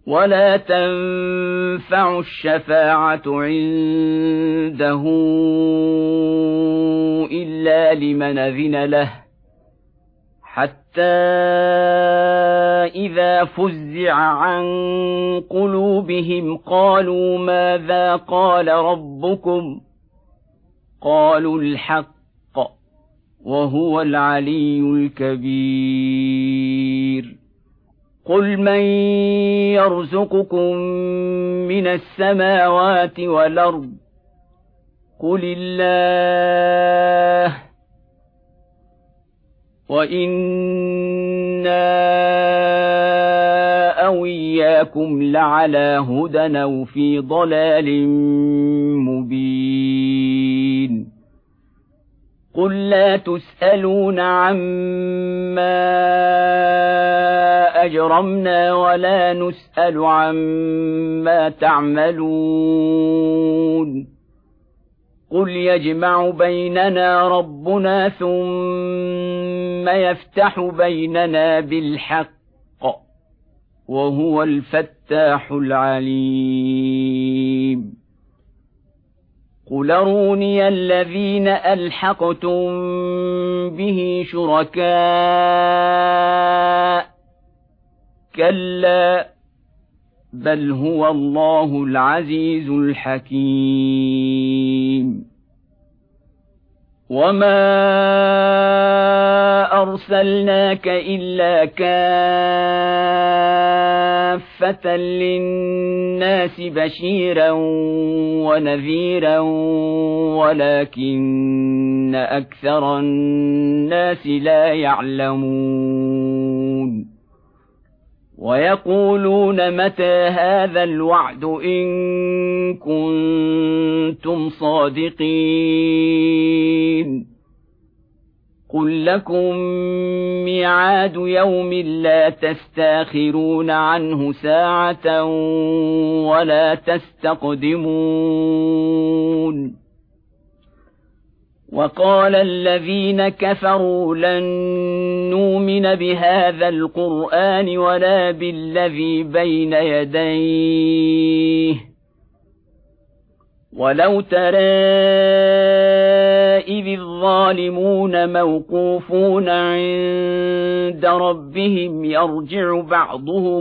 ولا تنفع الشفاعة عنده إلا لمن أذن له حتى إذا فزع عن قلوبهم قالوا ماذا قال ربكم قالوا الحق وهو العلي الكبير قل من يرزقكم من السماوات والأرض قل الله وإنا أو إياكم لعلى هدى أو في ضلال مبين قل لا تسألون عما أجرمنا ولا نسأل عما تعملون قل يجمع بيننا ربنا ثم يفتح بيننا بالحق وهو الفتاح العليم قل أروني الذين ألحقتم به شركاء كلا بل هو الله العزيز الحكيم وما أرسلناك إلا كافة للناس بشيرا ونذيرا ولكن أكثر الناس لا يعلمون ويقولون متى هذا الوعد إن كنتم صادقين قل لكم ميعاد يوم لا تستاخرون عنه ساعة ولا تستقدمون وقال الذين كفروا لن نؤمن بهذا القرآن ولا بالذي بين يديه ولو ترى إذ الظالمون موقوفون عند ربهم يرجع بعضهم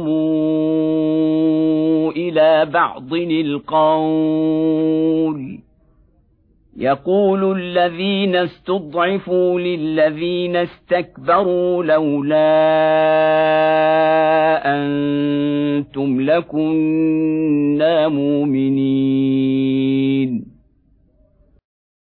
إلى بعض القول يقول الذين استضعفوا للذين استكبروا لولا أنتم لكنا مؤمنين